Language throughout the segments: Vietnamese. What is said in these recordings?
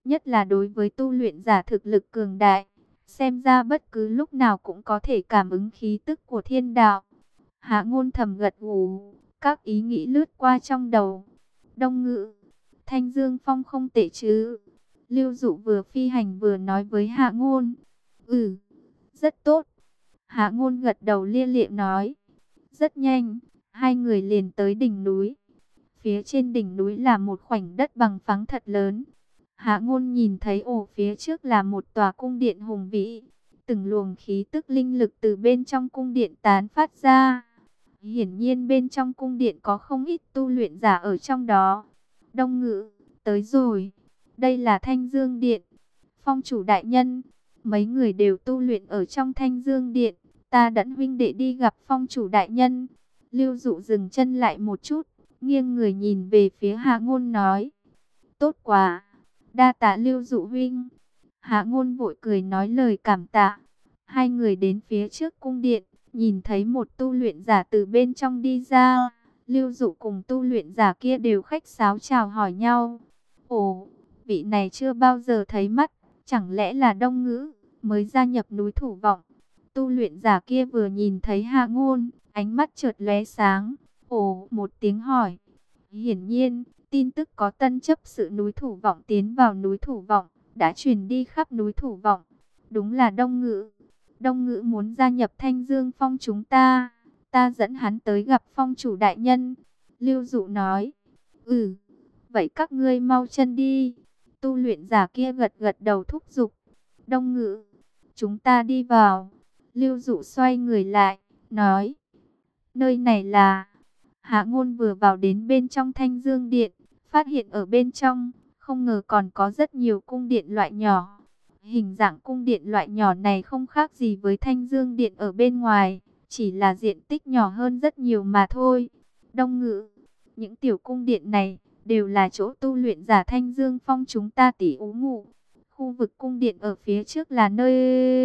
nhất là đối với tu luyện giả thực lực cường đại, xem ra bất cứ lúc nào cũng có thể cảm ứng khí tức của thiên đạo. Hạ Ngôn thầm gật gù, các ý nghĩ lướt qua trong đầu. Đông Ngữ, Thanh Dương Phong không tệ chứ? Lưu Dụ vừa phi hành vừa nói với Hạ Ngôn. Ừ, rất tốt. Hạ Ngôn gật đầu lia lịa nói. Rất nhanh, hai người liền tới đỉnh núi. Phía trên đỉnh núi là một khoảnh đất bằng phẳng thật lớn. Hạ Ngôn nhìn thấy phía trước là một tòa cung điện hùng vĩ. Từng luồng khí tức linh lực từ bên trong cung điện tán phát ra. Hiển nhiên bên trong cung điện có không ít tu luyện giả ở trong đó. Đông Ngữ, tới rồi. Đây là Thanh Dương Điện. Phong chủ đại nhân, mấy người đều tu luyện ở trong Thanh Dương Điện. Ta dẫn huynh đệ đi gặp phong chủ đại nhân. Lưu Dụ dừng chân lại một chút, nghiêng người nhìn về phía Hạ Ngôn nói. Tốt quá, đa tạ Lưu Dụ huynh. Hạ Ngôn vội cười nói lời cảm tạ. Hai người đến phía trước cung điện, nhìn thấy một tu luyện giả từ bên trong đi ra. Lưu Dụ cùng tu luyện giả kia đều khách sáo chào hỏi nhau. Ồ, vị này chưa bao giờ thấy mắt, chẳng lẽ là Đông Ngữ, mới gia nhập núi Thủ Vọng. Tu luyện giả kia vừa nhìn thấy Hạ Ngôn, ánh mắt chợt lóe sáng. Ồ, một tiếng hỏi. Hiển nhiên, tin tức có tân chấp sự núi Thủ Vọng tiến vào núi Thủ Vọng, đã truyền đi khắp núi Thủ Vọng. Đúng là Đông Ngữ. Đông Ngữ muốn gia nhập Thanh Dương Phong chúng ta. Ta dẫn hắn tới gặp phong chủ đại nhân. Lưu Dụ nói. Ừ, vậy các ngươi mau chân đi. Tu luyện giả kia gật gật đầu thúc giục. Đông Ngữ, chúng ta đi vào. Lưu Dụ xoay người lại, nói. Nơi này là... Hạ Ngôn vừa vào đến bên trong Thanh Dương Điện, phát hiện ở bên trong, không ngờ còn có rất nhiều cung điện loại nhỏ. Hình dạng cung điện loại nhỏ này không khác gì với Thanh Dương Điện ở bên ngoài, chỉ là diện tích nhỏ hơn rất nhiều mà thôi. Đông Ngữ, những tiểu cung điện này đều là chỗ tu luyện giả Thanh Dương Phong chúng ta tỉ ú ngụ. Khu vực cung điện ở phía trước là nơi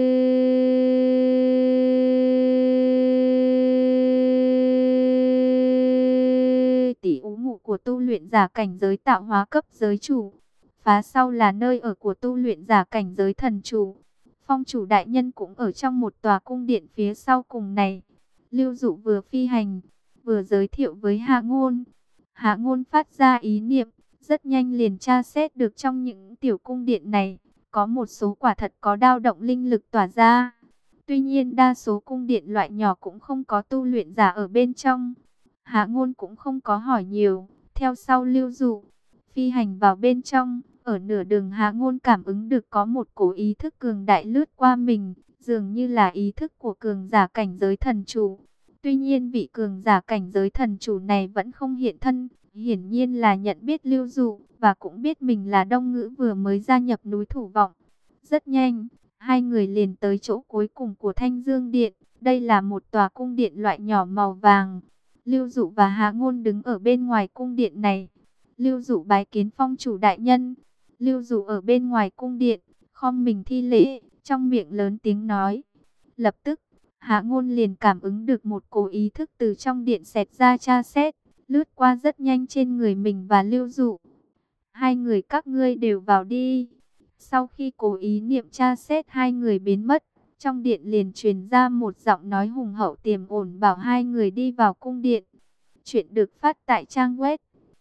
tỉ ú ngụ của tu luyện giả cảnh giới tạo hóa cấp giới chủ. Phá sau là nơi ở của tu luyện giả cảnh giới thần chủ. Phong chủ đại nhân cũng ở trong một tòa cung điện phía sau cùng này. Lưu Dụ vừa phi hành, vừa giới thiệu với Hạ Ngôn. Hạ Ngôn phát ra ý niệm, rất nhanh liền tra xét được trong những tiểu cung điện này, có một số quả thật có dao động linh lực tỏa ra. Tuy nhiên đa số cung điện loại nhỏ cũng không có tu luyện giả ở bên trong. Hạ Ngôn cũng không có hỏi nhiều, theo sau Lưu Dụ, phi hành vào bên trong. Ở nửa đường Hạ Ngôn cảm ứng được có một cổ ý thức cường đại lướt qua mình, dường như là ý thức của cường giả cảnh giới thần chủ. Tuy nhiên vị cường giả cảnh giới thần chủ này vẫn không hiện thân, hiển nhiên là nhận biết Lưu Dụ, và cũng biết mình là Đông Ngữ vừa mới gia nhập núi Thủ Vọng. Rất nhanh, hai người liền tới chỗ cuối cùng của Thanh Dương Điện, đây là một tòa cung điện loại nhỏ màu vàng. Lưu Dụ và Hạ Ngôn đứng ở bên ngoài cung điện này. Lưu Dụ bái kiến phong chủ đại nhân. Lưu Dụ ở bên ngoài cung điện, khom mình thi lễ, trong miệng lớn tiếng nói. Lập tức, Hạ Ngôn liền cảm ứng được một cổ ý thức từ trong điện xẹt ra tra xét, lướt qua rất nhanh trên người mình và Lưu Dụ. Hai người các ngươi đều vào đi. Sau khi cổ ý niệm tra xét hai người biến mất, trong điện liền truyền ra một giọng nói hùng hậu tiềm ổn bảo hai người đi vào cung điện. Chuyện được phát tại trang web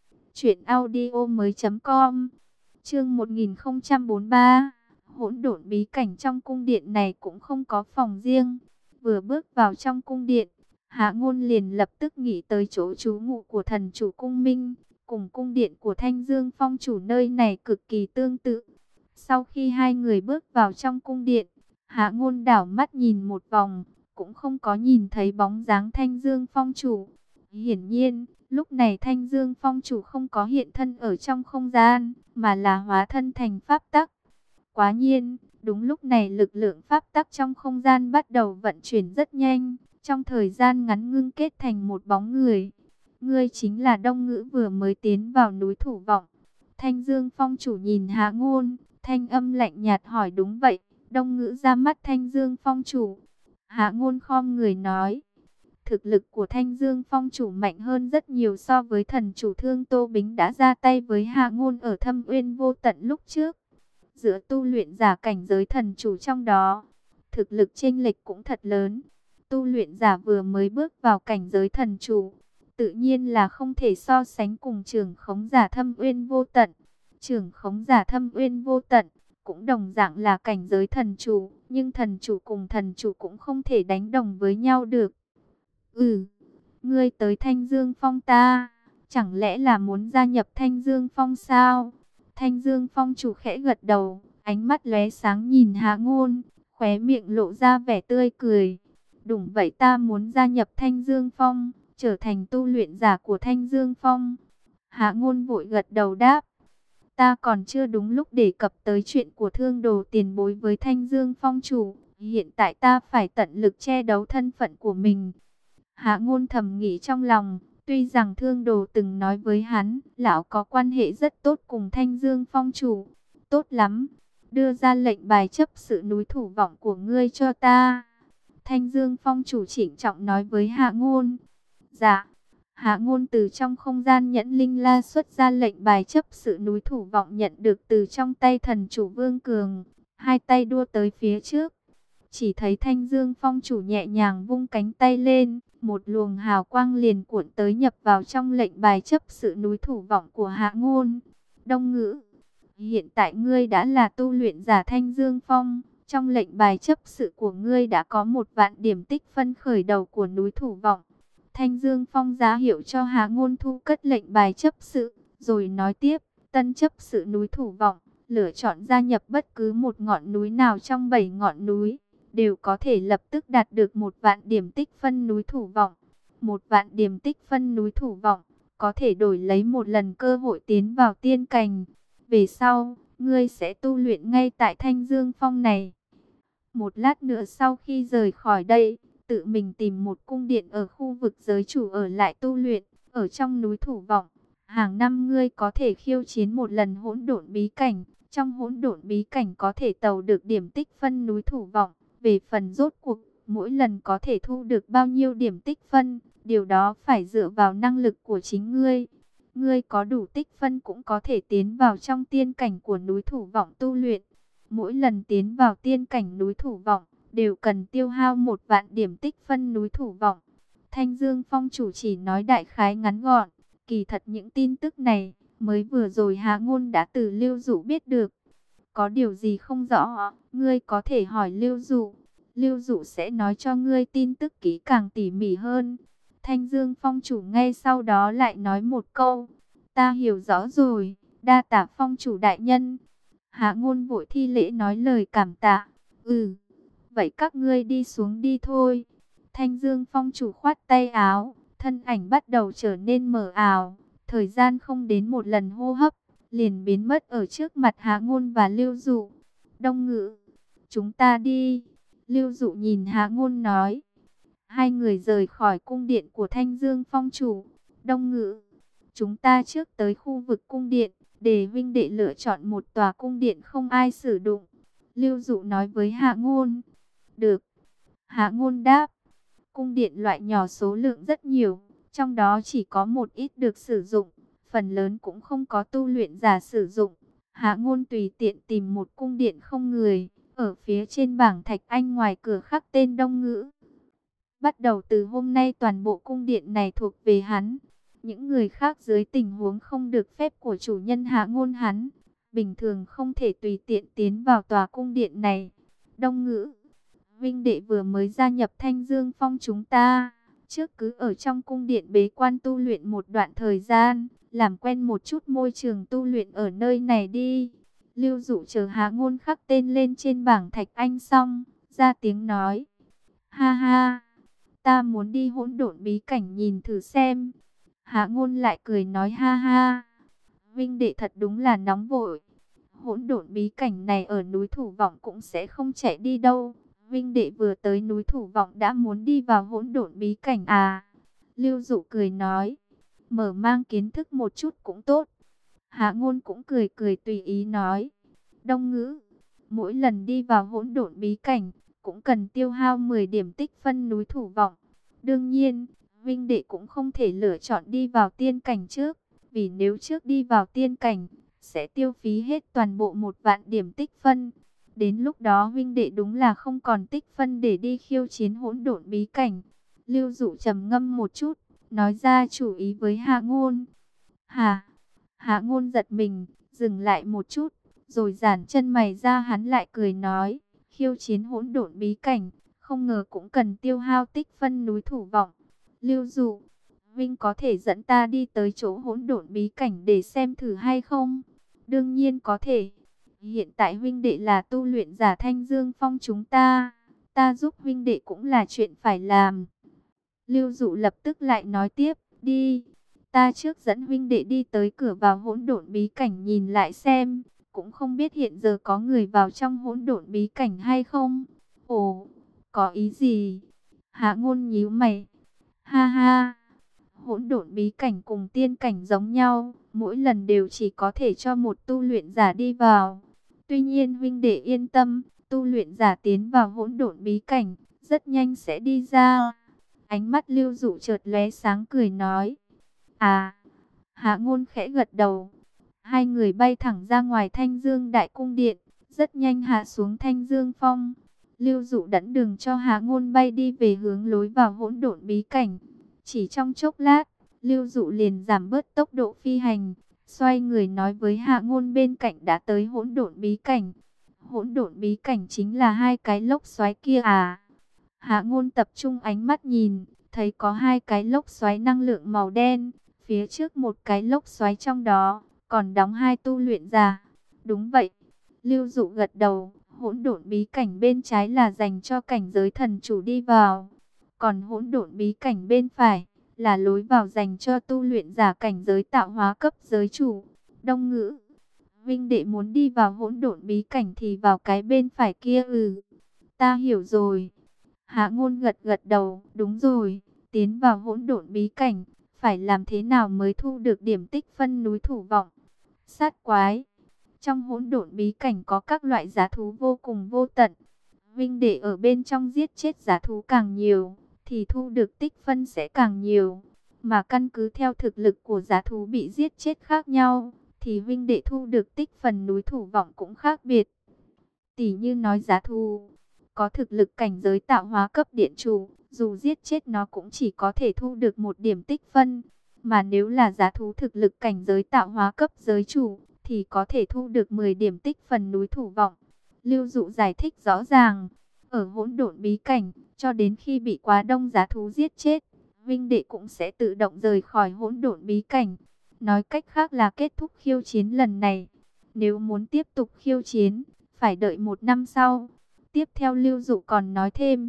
truyệnaudiomoi.com. Chương 1043. Hỗn độn bí cảnh. Trong cung điện này cũng không có phòng riêng. Vừa bước vào trong cung điện, Hạ Ngôn liền lập tức nghĩ tới chỗ trú ngụ của thần chủ cung Minh, cùng cung điện của Thanh Dương Phong chủ nơi này cực kỳ tương tự. Sau khi hai người bước vào trong cung điện, Hạ Ngôn đảo mắt nhìn một vòng, cũng không có nhìn thấy bóng dáng Thanh Dương Phong chủ. Hiển nhiên, lúc này Thanh Dương Phong chủ không có hiện thân ở trong không gian, mà là hóa thân thành pháp tắc. Quá nhiên, đúng lúc này lực lượng pháp tắc trong không gian bắt đầu vận chuyển rất nhanh, trong thời gian ngắn ngưng kết thành một bóng người. Ngươi chính là Đông Ngữ vừa mới tiến vào núi Thủ Vọng. Thanh Dương Phong chủ nhìn Hạ Ngôn, thanh âm lạnh nhạt hỏi. Đúng vậy, Đông Ngữ ra mắt Thanh Dương Phong chủ. Hạ Ngôn khom người nói. Thực lực của Thanh Dương Phong chủ mạnh hơn rất nhiều so với thần chủ Thương Tô Bính đã ra tay với Hạ Ngôn ở Thâm Uyên Vô Tận lúc trước. giữa tu luyện giả cảnh giới thần chủ trong đó, thực lực chênh lệch cũng thật lớn. Tu luyện giả vừa mới bước vào cảnh giới thần chủ, tự nhiên là không thể so sánh cùng trưởng khống giả Thâm Uyên Vô Tận. Trưởng khống giả Thâm Uyên Vô Tận cũng đồng dạng là cảnh giới thần chủ, nhưng thần chủ cùng thần chủ cũng không thể đánh đồng với nhau được. Ngươi tới Thanh Dương Phong ta, chẳng lẽ là muốn gia nhập Thanh Dương Phong sao? Thanh Dương Phong chủ khẽ gật đầu, ánh mắt lóe sáng nhìn Hạ Ngôn, khóe miệng lộ ra vẻ tươi cười. Đúng vậy, ta muốn gia nhập Thanh Dương Phong, trở thành tu luyện giả của Thanh Dương Phong. Hạ Ngôn vội gật đầu đáp. Ta còn chưa đúng lúc đề cập tới chuyện của Thương Đồ tiền bối với Thanh Dương Phong chủ. Hiện tại ta phải tận lực che giấu thân phận của mình. Hạ Ngôn thầm nghĩ trong lòng. Tuy rằng Thương Đồ từng nói với hắn, lão có quan hệ rất tốt cùng Thanh Dương Phong chủ. Tốt lắm, đưa ra lệnh bài chấp sự núi Thủ Vọng của ngươi cho ta. Thanh Dương Phong chủ trịnh trọng nói với Hạ Ngôn. Dạ. Hạ Ngôn từ trong không gian nhẫn linh la xuất ra lệnh bài chấp sự núi Thủ Vọng nhận được từ trong tay thần chủ Vương Cường. Hai tay đua tới phía trước. Chỉ thấy Thanh Dương Phong chủ nhẹ nhàng vung cánh tay lên. Một luồng hào quang liền cuộn tới nhập vào trong lệnh bài chấp sự núi Thủ Vọng của Hạ Ngôn. Đông Ngữ, hiện tại ngươi đã là tu luyện giả Thanh Dương Phong. Trong lệnh bài chấp sự của ngươi đã có 1.000 điểm tích phân khởi đầu của núi Thủ Vọng. Thanh Dương Phong giá hiệu cho Hạ Ngôn thu cất lệnh bài chấp sự, rồi nói tiếp, tân chấp sự núi Thủ Vọng, lựa chọn gia nhập bất cứ một ngọn núi nào trong 7 ngọn núi, đều có thể lập tức đạt được 1.000 điểm tích phân núi Thủ Vọng. 1.000 điểm tích phân núi Thủ Vọng, có thể đổi lấy một lần cơ hội tiến vào tiên cảnh. Về sau, ngươi sẽ tu luyện ngay tại Thanh Dương Phong này. Một lát nữa sau khi rời khỏi đây, tự mình tìm một cung điện ở khu vực giới chủ ở lại tu luyện, ở trong núi Thủ Vọng. Hàng năm ngươi có thể khiêu chiến một lần hỗn độn bí cảnh, trong hỗn độn bí cảnh có thể tàu được điểm tích phân núi Thủ Vọng. Về phần rốt cuộc, mỗi lần có thể thu được bao nhiêu điểm tích phân, điều đó phải dựa vào năng lực của chính ngươi. Ngươi có đủ tích phân cũng có thể tiến vào trong tiên cảnh của núi Thủ Vọng tu luyện. Mỗi lần tiến vào tiên cảnh núi Thủ Vọng, đều cần tiêu hao 1.000 điểm tích phân núi Thủ Vọng. Thanh Dương Phong chủ chỉ nói đại khái ngắn gọn. Kỳ thật những tin tức này, mới vừa rồi Hạ Ngôn đã từ Lưu Dụ biết được. Có điều gì không rõ, ngươi có thể hỏi Lưu Dụ. Lưu Dụ sẽ nói cho ngươi tin tức kỹ càng tỉ mỉ hơn. Thanh Dương Phong chủ ngay sau đó lại nói một câu. Ta hiểu rõ rồi, đa tạ Phong chủ đại nhân. Hạ Ngôn vội thi lễ nói lời cảm tạ. Vậy các ngươi đi xuống đi thôi. Thanh Dương Phong chủ khoát tay áo, thân ảnh bắt đầu trở nên mờ ảo. Thời gian không đến một lần hô hấp, liền biến mất ở trước mặt Hạ Ngôn và Lưu Dụ. Đông Ngữ, chúng ta đi. Lưu Dụ nhìn Hạ Ngôn nói. Hai người rời khỏi cung điện của Thanh Dương Phong chủ. Đông Ngữ, chúng ta trước tới khu vực cung điện, để huynh đệ lựa chọn một tòa cung điện không ai sử dụng. Lưu Dụ nói với Hạ Ngôn. Được. Hạ Ngôn đáp. Cung điện loại nhỏ số lượng rất nhiều, trong đó chỉ có một ít được sử dụng, phần lớn cũng không có tu luyện giả sử dụng. Hạ Ngôn tùy tiện tìm một cung điện không người, ở phía trên bảng thạch anh ngoài cửa khắc tên Đông Ngữ. Bắt đầu từ hôm nay toàn bộ cung điện này thuộc về hắn. Những người khác dưới tình huống không được phép của chủ nhân Hạ Ngôn hắn, bình thường không thể tùy tiện tiến vào tòa cung điện này. Đông Ngữ, huynh đệ vừa mới gia nhập Thanh Dương Phong chúng ta, trước cứ ở trong cung điện bế quan tu luyện một đoạn thời gian, làm quen một chút môi trường tu luyện ở nơi này đi. Lưu Dụ chờ Hạ Ngôn khắc tên lên trên bảng thạch anh xong, ra tiếng nói. Ha ha, ta muốn đi hỗn độn bí cảnh nhìn thử xem. Hạ Ngôn lại cười nói ha ha, huynh đệ thật đúng là nóng vội. Hỗn độn bí cảnh này ở núi Thủ Vọng cũng sẽ không chạy đi đâu. Vinh đệ vừa tới núi Thủ Vọng đã muốn đi vào hỗn độn bí cảnh à? Lưu Dụ cười nói, mở mang kiến thức một chút cũng tốt. Hạ Ngôn cũng cười cười tùy ý nói, Đông Ngữ, mỗi lần đi vào hỗn độn bí cảnh, cũng cần tiêu hao 10 điểm tích phân núi Thủ Vọng. Đương nhiên, Vinh đệ cũng không thể lựa chọn đi vào tiên cảnh trước, vì nếu trước đi vào tiên cảnh, sẽ tiêu phí hết toàn bộ 1 vạn điểm tích phân. Đến lúc đó huynh đệ đúng là không còn tích phân để đi khiêu chiến hỗn độn bí cảnh. Lưu Dụ trầm ngâm một chút, nói ra chủ ý với Hạ Ngôn. Hả? Hạ Ngôn giật mình, dừng lại một chút, rồi giãn chân mày ra, hắn lại cười nói, khiêu chiến hỗn độn bí cảnh, không ngờ cũng cần tiêu hao tích phân núi Thủ Vọng. Lưu Dụ, Vinh có thể dẫn ta đi tới chỗ hỗn độn bí cảnh để xem thử hay không? Đương nhiên có thể. Hiện tại huynh đệ là tu luyện giả Thanh Dương Phong chúng ta giúp huynh đệ cũng là chuyện phải làm. Lưu Dụ lập tức lại nói tiếp, đi, ta trước dẫn huynh đệ đi tới cửa vào hỗn độn bí cảnh nhìn lại xem, cũng không biết hiện giờ có người vào trong hỗn độn bí cảnh hay không. Ồ, có ý gì? Hạ Ngôn nhíu mày. Ha ha, hỗn độn bí cảnh cùng tiên cảnh giống nhau, mỗi lần đều chỉ có thể cho một tu luyện giả đi vào. Tuy nhiên huynh đệ yên tâm, tu luyện giả tiến vào hỗn độn bí cảnh, rất nhanh sẽ đi ra. Ánh mắt Lưu Dụ chợt lóe sáng cười nói. À, Hạ Ngôn khẽ gật đầu. Hai người bay thẳng ra ngoài Thanh Dương Đại Cung Điện, rất nhanh hạ xuống Thanh Dương Phong. Lưu Dụ dẫn đường cho Hạ Ngôn bay đi về hướng lối vào hỗn độn bí cảnh. Chỉ trong chốc lát, Lưu Dụ liền giảm bớt tốc độ phi hành, xoay người nói với Hạ Ngôn bên cạnh đã tới hỗn độn bí cảnh. Hỗn độn bí cảnh chính là 2 cái lốc xoáy kia à? Hạ Ngôn tập trung ánh mắt nhìn, thấy có 2 cái lốc xoáy năng lượng màu đen, phía trước một cái lốc xoáy trong đó còn đóng 2 tu luyện giả. Đúng vậy. Lưu Dụ gật đầu, hỗn độn bí cảnh bên trái là dành cho cảnh giới thần chủ đi vào, còn hỗn độn bí cảnh bên phải là lối vào dành cho tu luyện giả cảnh giới tạo hóa cấp giới chủ. Đông Ngữ, Vinh đệ muốn đi vào hỗn độn bí cảnh thì vào cái bên phải kia. Ta hiểu rồi. Hạ Ngôn gật gật đầu, đúng rồi, tiến vào hỗn độn bí cảnh, phải làm thế nào mới thu được điểm tích phân núi Thủ Vọng? Sát quái. Trong hỗn độn bí cảnh có các loại giá thú vô cùng vô tận. Vinh đệ ở bên trong giết chết giá thú càng nhiều, thì thu được tích phân sẽ càng nhiều. Mà căn cứ theo thực lực của giá thú bị giết chết khác nhau, thì Vinh đệ thu được tích phần núi Thủ Vọng cũng khác biệt. Tỷ như nói giá thú có thực lực cảnh giới tạo hóa cấp điện chủ, dù giết chết nó cũng chỉ có thể thu được 1 điểm tích phân. Mà nếu là giá thú thực lực cảnh giới tạo hóa cấp giới chủ, thì có thể thu được 10 điểm tích phần núi Thủ Vọng. Lưu Dụ giải thích rõ ràng, ở hỗn độn bí cảnh, cho đến khi bị quá đông giá thú giết chết, Vinh đệ cũng sẽ tự động rời khỏi hỗn độn bí cảnh. Nói cách khác là kết thúc khiêu chiến lần này. Nếu muốn tiếp tục khiêu chiến, phải đợi 1 năm sau. Tiếp theo Lưu Dụ còn nói thêm,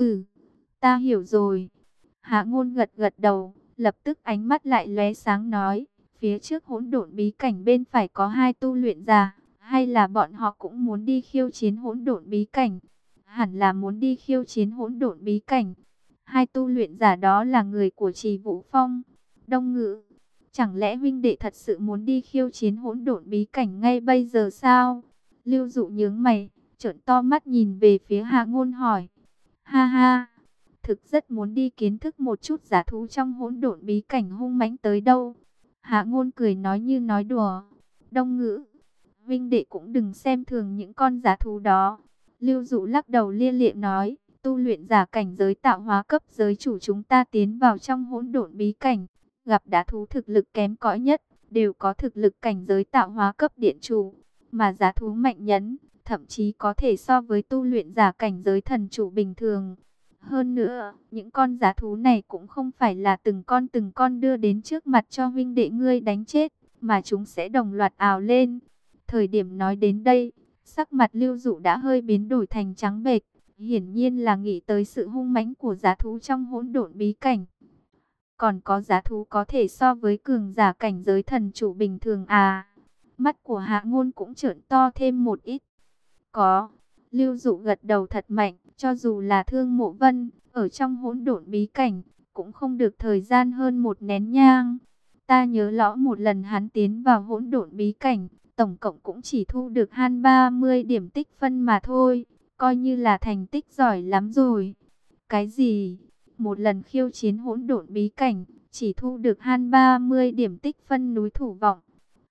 ta hiểu rồi. Hạ Ngôn gật gật đầu, lập tức ánh mắt lại lóe sáng nói, phía trước hỗn độn bí cảnh bên phải có 2 tu luyện giả, hay là bọn họ cũng muốn đi khiêu chiến hỗn độn bí cảnh? Hẳn là muốn đi khiêu chiến hỗn độn bí cảnh. 2 tu luyện giả đó là người của Trì Vũ Phong. Đông Ngữ, chẳng lẽ huynh đệ thật sự muốn đi khiêu chiến hỗn độn bí cảnh ngay bây giờ sao? Lưu Dụ nhướng mày, trợn to mắt nhìn về phía Hạ Ngôn hỏi. Ha ha, thực rất muốn đi kiến thức một chút giá thú trong hỗn độn bí cảnh hung mãnh tới đâu. Hạ Ngôn cười nói như nói đùa. Đông Ngữ, Vinh đệ cũng đừng xem thường những con giá thú đó. Lưu Dụ lắc đầu lia lịa nói, tu luyện giả cảnh giới tạo hóa cấp giới chủ chúng ta tiến vào trong hỗn độn bí cảnh, gặp đá thú thực lực kém cỏi nhất, đều có thực lực cảnh giới tạo hóa cấp điện chủ, mà giá thú mạnh nhấn, thậm chí có thể so với tu luyện giả cảnh giới thần chủ bình thường. Hơn nữa, những con giá thú này cũng không phải là từng con đưa đến trước mặt cho huynh đệ ngươi đánh chết, mà chúng sẽ đồng loạt ào lên. Thời điểm nói đến đây, sắc mặt Lưu Dụ đã hơi biến đổi thành trắng bệch, hiển nhiên là nghĩ tới sự hung mãnh của giá thú trong hỗn độn bí cảnh. Còn có giá thú có thể so với cường giả cảnh giới thần chủ bình thường à? Mắt của Hạ Ngôn cũng trợn to thêm một ít. Có. Lưu Dụ gật đầu thật mạnh, cho dù là Thương Mộ Vân, ở trong hỗn độn bí cảnh, cũng không được thời gian hơn 1 nén nhang. Ta nhớ rõ một lần hắn tiến vào hỗn độn bí cảnh, tổng cộng cũng chỉ thu được 30 điểm tích phân mà thôi, coi như là thành tích giỏi lắm rồi. Cái gì? Một lần khiêu chiến hỗn độn bí cảnh, chỉ thu được 30 điểm tích phân núi Thủ Vọng.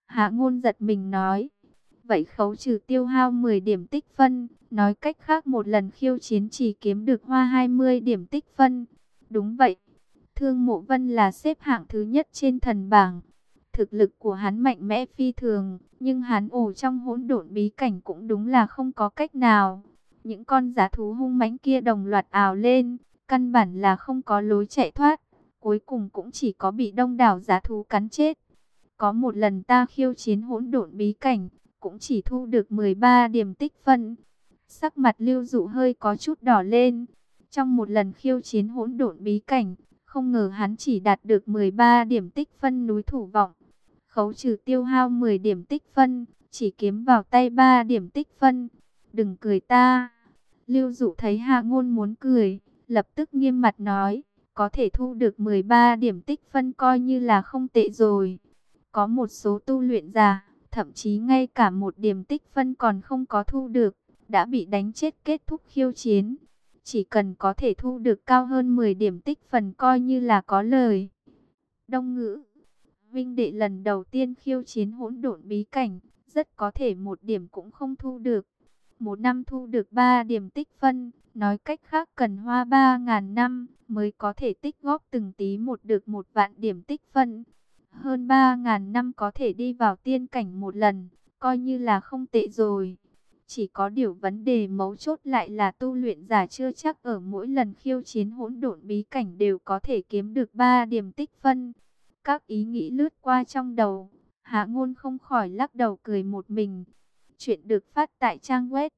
Hạ Ngôn giật mình nói, vậy khấu trừ tiêu hao 10 điểm tích phân, nói cách khác một lần khiêu chiến chỉ kiếm được hoa 20 điểm tích phân. Đúng vậy, Thương Mộ Vân là xếp hạng thứ nhất trên thần bảng. Thực lực của hắn mạnh mẽ phi thường, nhưng hắn ổ trong hỗn độn bí cảnh cũng đúng là không có cách nào. Những con dã thú hung mãnh kia đồng loạt ào lên, căn bản là không có lối chạy thoát, cuối cùng cũng chỉ có bị đông đảo dã thú cắn chết. Có một lần ta khiêu chiến hỗn độn bí cảnh, cũng chỉ thu được 13 điểm tích phân. Sắc mặt Lưu Dụ hơi có chút đỏ lên. Trong một lần khiêu chiến hỗn độn bí cảnh, không ngờ hắn chỉ đạt được 13 điểm tích phân núi Thủ Vọng. Khấu trừ tiêu hao 10 điểm tích phân, chỉ kiếm vào tay 3 điểm tích phân. Đừng cười ta. Lưu Dụ thấy Hạ Ngôn muốn cười, lập tức nghiêm mặt nói, có thể thu được 13 điểm tích phân coi như là không tệ rồi. Có một số tu luyện giả, thậm chí ngay cả một điểm tích phân còn không có thu được, đã bị đánh chết kết thúc khiêu chiến. Chỉ cần có thể thu được cao hơn 10 điểm tích phân coi như là có lời. Đông Ngữ, Vinh đệ lần đầu tiên khiêu chiến hỗn độn bí cảnh, rất có thể một điểm cũng không thu được. Một năm thu được 3 điểm tích phân, nói cách khác cần hoa 3.000 năm mới có thể tích góp từng tí một được 1.000.000 điểm tích phân. Hơn 3.000 năm có thể đi vào tiên cảnh một lần, coi như là không tệ rồi. Chỉ có điều vấn đề mấu chốt lại là tu luyện giả chưa chắc ở mỗi lần khiêu chiến hỗn độn bí cảnh đều có thể kiếm được 3 điểm tích phân. Các ý nghĩ lướt qua trong đầu, Hạ Ngôn không khỏi lắc đầu cười một mình. Chuyện được phát tại trang web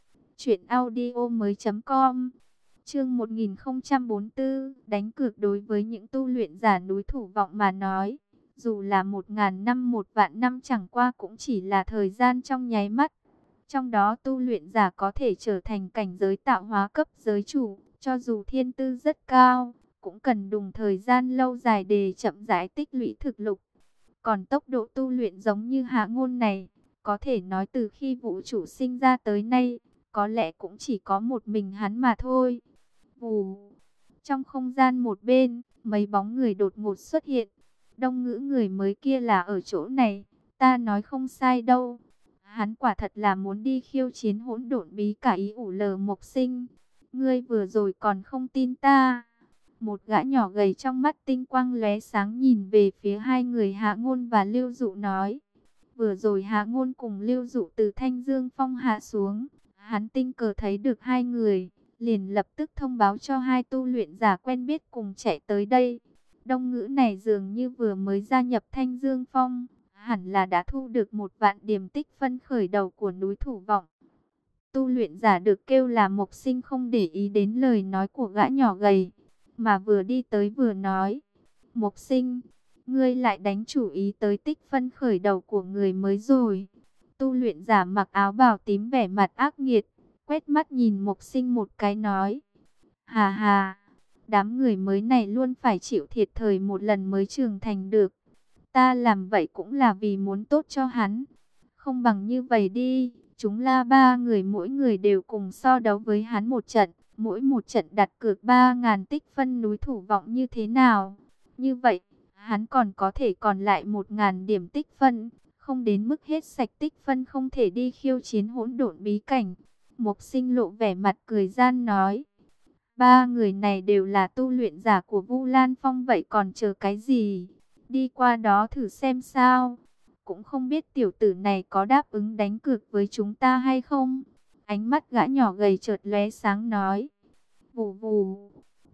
truyệnaudiomoi.com. Chương 1044, đánh cược đối với những tu luyện giả núi Thủ Vọng mà nói, dù là 1.000 năm 1.000.000 năm chẳng qua cũng chỉ là thời gian trong nháy mắt. Trong đó tu luyện giả có thể trở thành cảnh giới tạo hóa cấp giới chủ, cho dù thiên tư rất cao, cũng cần dùng thời gian lâu dài để chậm rãi tích lũy thực lực. Còn tốc độ tu luyện giống như Hạ Ngôn này, có thể nói từ khi vũ trụ sinh ra tới nay, có lẽ cũng chỉ có một mình hắn mà thôi. Vù. Trong không gian một bên, mấy bóng người đột ngột xuất hiện. Đông Ngữ, người mới kia là ở chỗ này, ta nói không sai đâu. Hắn quả thật là muốn đi khiêu chiến hỗn độn bí cảnh ý ủ lờ Mộc Sinh. Ngươi vừa rồi còn không tin ta. Một gã nhỏ gầy trong mắt tinh quang lóe sáng nhìn về phía hai người Hạ Ngôn và Lưu Dụ nói. Vừa rồi Hạ Ngôn cùng Lưu Dụ từ Thanh Dương Phong hạ xuống. Hắn tình cờ thấy được hai người, liền lập tức thông báo cho hai tu luyện giả quen biết cùng chạy tới đây. Đông Ngữ này dường như vừa mới gia nhập Thanh Dương Phong, hẳn là đã thu được 1.000.000 điểm tích phân khởi đầu của núi Thủ Vọng. Tu luyện giả được kêu là Mộc Sinh không để ý đến lời nói của gã nhỏ gầy, mà vừa đi tới vừa nói, Mộc Sinh, ngươi lại đánh chủ ý tới tích phân khởi đầu của người mới rồi. Tu luyện giả mặc áo bào tím vẻ mặt ác nghiệt, quét mắt nhìn Mộc Sinh một cái nói, hà hà, đám người mới này luôn phải chịu thiệt thòi một lần mới trưởng thành được. Ta làm vậy cũng là vì muốn tốt cho hắn. Không bằng như vậy đi, chúng la ba người mỗi người đều cùng so đấu với hắn một trận. Mỗi một trận đặt cược 3.000 tích phân núi Thủ Vọng như thế nào? Như vậy, hắn còn có thể còn lại 1.000 điểm tích phân. Không đến mức hết sạch tích phân không thể đi khiêu chiến hỗn độn bí cảnh. Mộc Sinh lộ vẻ mặt cười gian nói. Ba người này đều là tu luyện giả của Vu Lan Phong, vậy còn chờ cái gì? Đi qua đó thử xem sao. Cũng không biết tiểu tử này có đáp ứng đánh cược với chúng ta hay không. Ánh mắt gã nhỏ gầy chợt lóe sáng nói. Vù vù.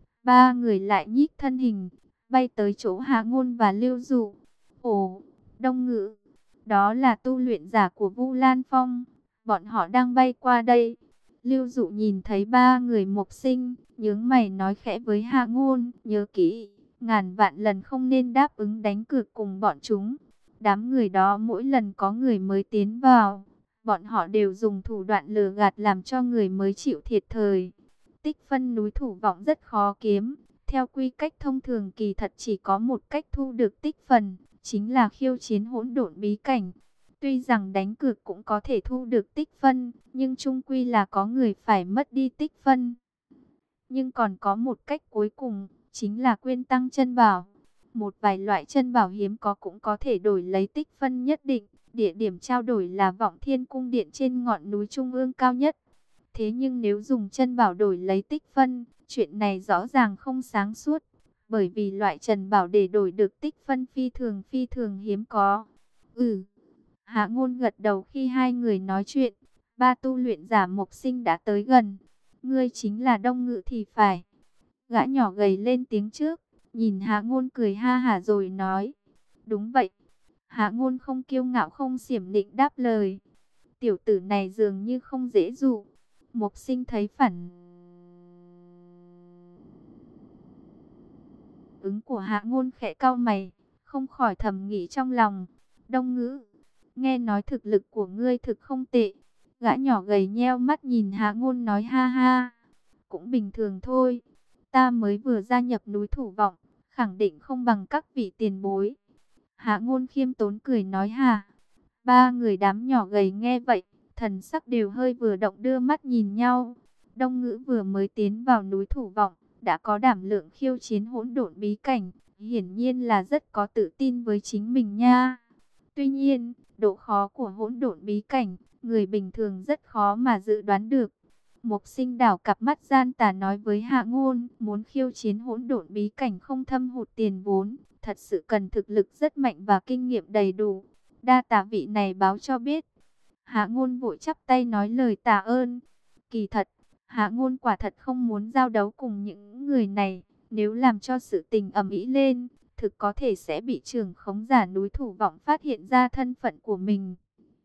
Ba người lại nhích thân hình, bay tới chỗ Hạ Ngôn và Lưu Dụ. Ồ, Đông Ngữ, đó là tu luyện giả của Vu Lan Phong. Bọn họ đang bay qua đây. Lưu Dụ nhìn thấy ba người Mộc Sinh, nhướng mày nói khẽ với Hạ Ngôn, nhớ kỹ, ngàn vạn lần không nên đáp ứng đánh cược cùng bọn chúng. Đám người đó mỗi lần có người mới tiến vào, bọn họ đều dùng thủ đoạn lừa gạt làm cho người mới chịu thiệt thòi. Tích phân núi Thủ Vọng rất khó kiếm. Theo quy cách thông thường kỳ thật chỉ có một cách thu được tích phần, chính là khiêu chiến hỗn độn bí cảnh. Tuy rằng đánh cược cũng có thể thu được tích phân, nhưng chung quy là có người phải mất đi tích phân. Nhưng còn có một cách cuối cùng, chính là quyên tăng chân bảo. Một vài loại chân bảo hiếm có cũng có thể đổi lấy tích phân nhất định. Địa điểm trao đổi là Vọng Thiên Cung Điện trên ngọn núi trung ương cao nhất. Thế nhưng nếu dùng chân bảo đổi lấy tích phân, chuyện này rõ ràng không sáng suốt. Bởi vì loại trần bảo để đổi được tích phân phi thường hiếm có. Hạ Ngôn gật đầu khi hai người nói chuyện. Ba tu luyện giả Mộc Sinh đã tới gần. Ngươi chính là Đông Ngự thì phải. Gã nhỏ gầy lên tiếng trước, nhìn Hạ Ngôn cười ha hả rồi nói. Đúng vậy. Hạ Ngôn không kiêu ngạo không xiểm nịnh đáp lời. Tiểu tử này dường như không dễ dụ. Mộc Sinh thấy phản ứng của Hạ Ngôn khẽ cau mày, không khỏi thầm nghĩ trong lòng. Đông Ngữ, nghe nói thực lực của ngươi thực không tệ. Gã nhỏ gầy nheo mắt nhìn Hạ Ngôn nói ha ha. Cũng bình thường thôi. Ta mới vừa gia nhập núi Thủ Vọng, khẳng định không bằng các vị tiền bối. Hạ Ngôn khiêm tốn cười nói ha. Ba người đám nhỏ gầy nghe vậy, thần sắc đều hơi vừa động đưa mắt nhìn nhau. Đông Ngữ vừa mới tiến vào núi Thủ Vọng, đã có đảm lượng khiêu chiến hỗn độn bí cảnh, hiển nhiên là rất có tự tin với chính mình nha. Tuy nhiên, độ khó của hỗn độn bí cảnh, người bình thường rất khó mà dự đoán được. Mộc Sinh đảo cặp mắt gian tà nói với Hạ Ngôn, muốn khiêu chiến hỗn độn bí cảnh không thâm hụt tiền vốn, thật sự cần thực lực rất mạnh và kinh nghiệm đầy đủ. Đa tạ vị này báo cho biết. Hạ Ngôn vội chắp tay nói lời tạ ơn. Kỳ thật, Hạ Ngôn quả thật không muốn giao đấu cùng những người này, nếu làm cho sự tình ầm ĩ lên, thực có thể sẽ bị trưởng khống giả núi Thủ Vọng phát hiện ra thân phận của mình.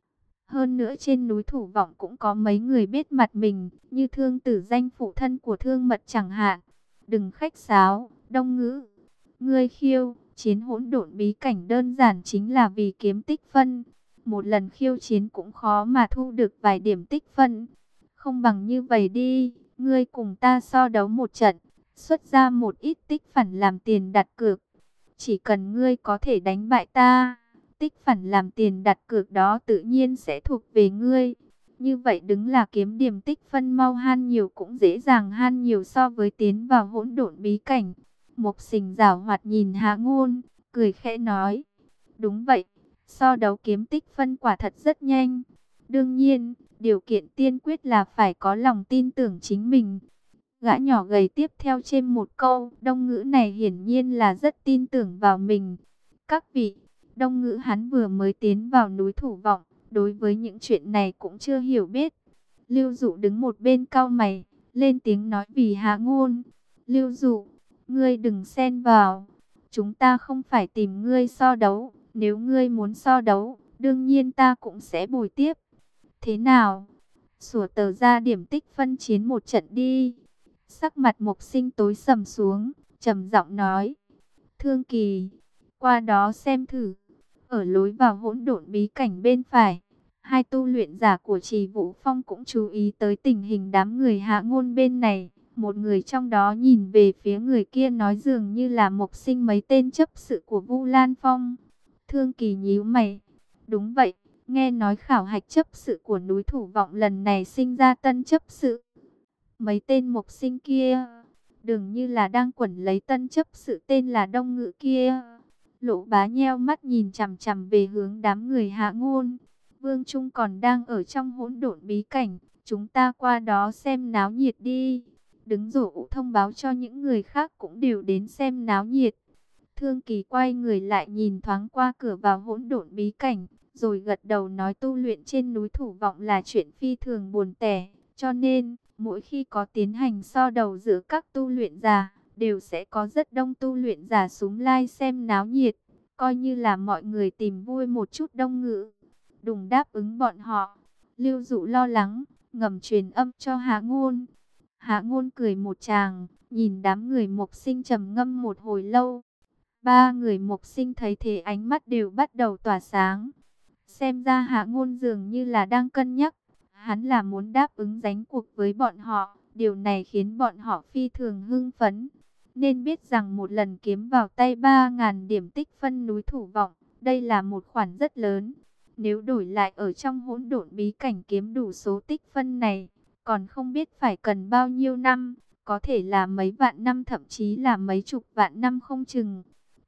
Hơn nữa trên núi Thủ Vọng cũng có mấy người biết mặt mình, như Thương Tử Danh phụ thân của Thương Mật chẳng hạn. Đừng khách sáo, Đông Ngữ. Ngươi khiêu chiến hỗn độn bí cảnh đơn giản chính là vì kiếm tích phân. Một lần khiêu chiến cũng khó mà thu được vài điểm tích phân. Không bằng như vậy đi, ngươi cùng ta so đấu một trận, xuất ra một ít tích phản làm tiền đặt cược. Chỉ cần ngươi có thể đánh bại ta, tích phản làm tiền đặt cược đó tự nhiên sẽ thuộc về ngươi. Như vậy đứng là kiếm điểm tích phân mau han nhiều cũng dễ dàng han nhiều so với tiến vào hỗn độn bí cảnh. Mộc Sinh giảo hoạt nhìn Hạ Ngôn, cười khẽ nói. Đúng vậy, so đấu kiếm tích phân quả thật rất nhanh. Đương nhiên, điều kiện tiên quyết là phải có lòng tin tưởng chính mình. Gã nhỏ gầy tiếp theo trên một câu, Đông Ngữ này hiển nhiên là rất tin tưởng vào mình. Các vị, Đông Ngữ hắn vừa mới tiến vào núi Thủ Vọng, đối với những chuyện này cũng chưa hiểu biết. Lưu Dụ đứng một bên cau mày, lên tiếng nói vì Hạ Ngôn. Lưu Dụ, ngươi đừng xen vào, chúng ta không phải tìm ngươi so đấu, nếu ngươi muốn so đấu, đương nhiên ta cũng sẽ bồi tiếp. Thế nào? Sủa tờ ra điểm tích phân chiến một trận đi. Sắc mặt Mộc Sinh tối sầm xuống, trầm giọng nói. Thương Kỳ, qua đó xem thử. Ở lối vào hỗn độn bí cảnh bên phải, hai tu luyện giả của Trì Vũ Phong cũng chú ý tới tình hình đám người Hạ Ngôn bên này. Một người trong đó nhìn về phía người kia nói dường như là Mộc Sinh mấy tên chấp sự của Vu Lan Phong. Thương Kỳ nhíu mày. Đúng vậy, nghe nói khảo hạch chấp sự của núi Thủ Vọng lần này sinh ra tân chấp sự. Mấy tên Mộc Sinh kia, dường như là đang quẩn lấy tân chấp sự tên là Đông Ngữ kia. Lỗ Bá nheo mắt nhìn chằm chằm về hướng đám người Hạ Ngôn. Vương Trung còn đang ở trong hỗn độn bí cảnh, chúng ta qua đó xem náo nhiệt đi. Đứng rổ thông báo cho những người khác cũng đều đến xem náo nhiệt. Thương Kỳ quay người lại nhìn thoáng qua cửa vào hỗn độn bí cảnh, rồi gật đầu nói tu luyện trên núi Thủ Vọng là chuyện phi thường buồn tẻ, cho nên mỗi khi có tiến hành so đầu giữa các tu luyện giả, đều sẽ có rất đông tu luyện giả xúm lai xem náo nhiệt, coi như là mọi người tìm vui một chút. Đông Ngữ đùng đáp ứng bọn họ. Lưu Dụ lo lắng, ngầm truyền âm cho Hạ Ngôn. Hạ Ngôn cười một tràng, nhìn đám người Mộc Sinh trầm ngâm một hồi lâu. Ba người Mộc Sinh thấy thế ánh mắt đều bắt đầu tỏa sáng. Xem ra Hạ Ngôn dường như là đang cân nhắc. Hắn là muốn đáp ứng đánh cuộc với bọn họ. Điều này khiến bọn họ phi thường hưng phấn. Nên biết rằng một lần kiếm vào tay 3.000 điểm tích phân núi Thủ Vọng, đây là một khoản rất lớn. Nếu đổi lại ở trong hỗn độn bí cảnh kiếm đủ số tích phân này, còn không biết phải cần bao nhiêu năm, có thể là mấy vạn năm thậm chí là mấy chục vạn năm không chừng.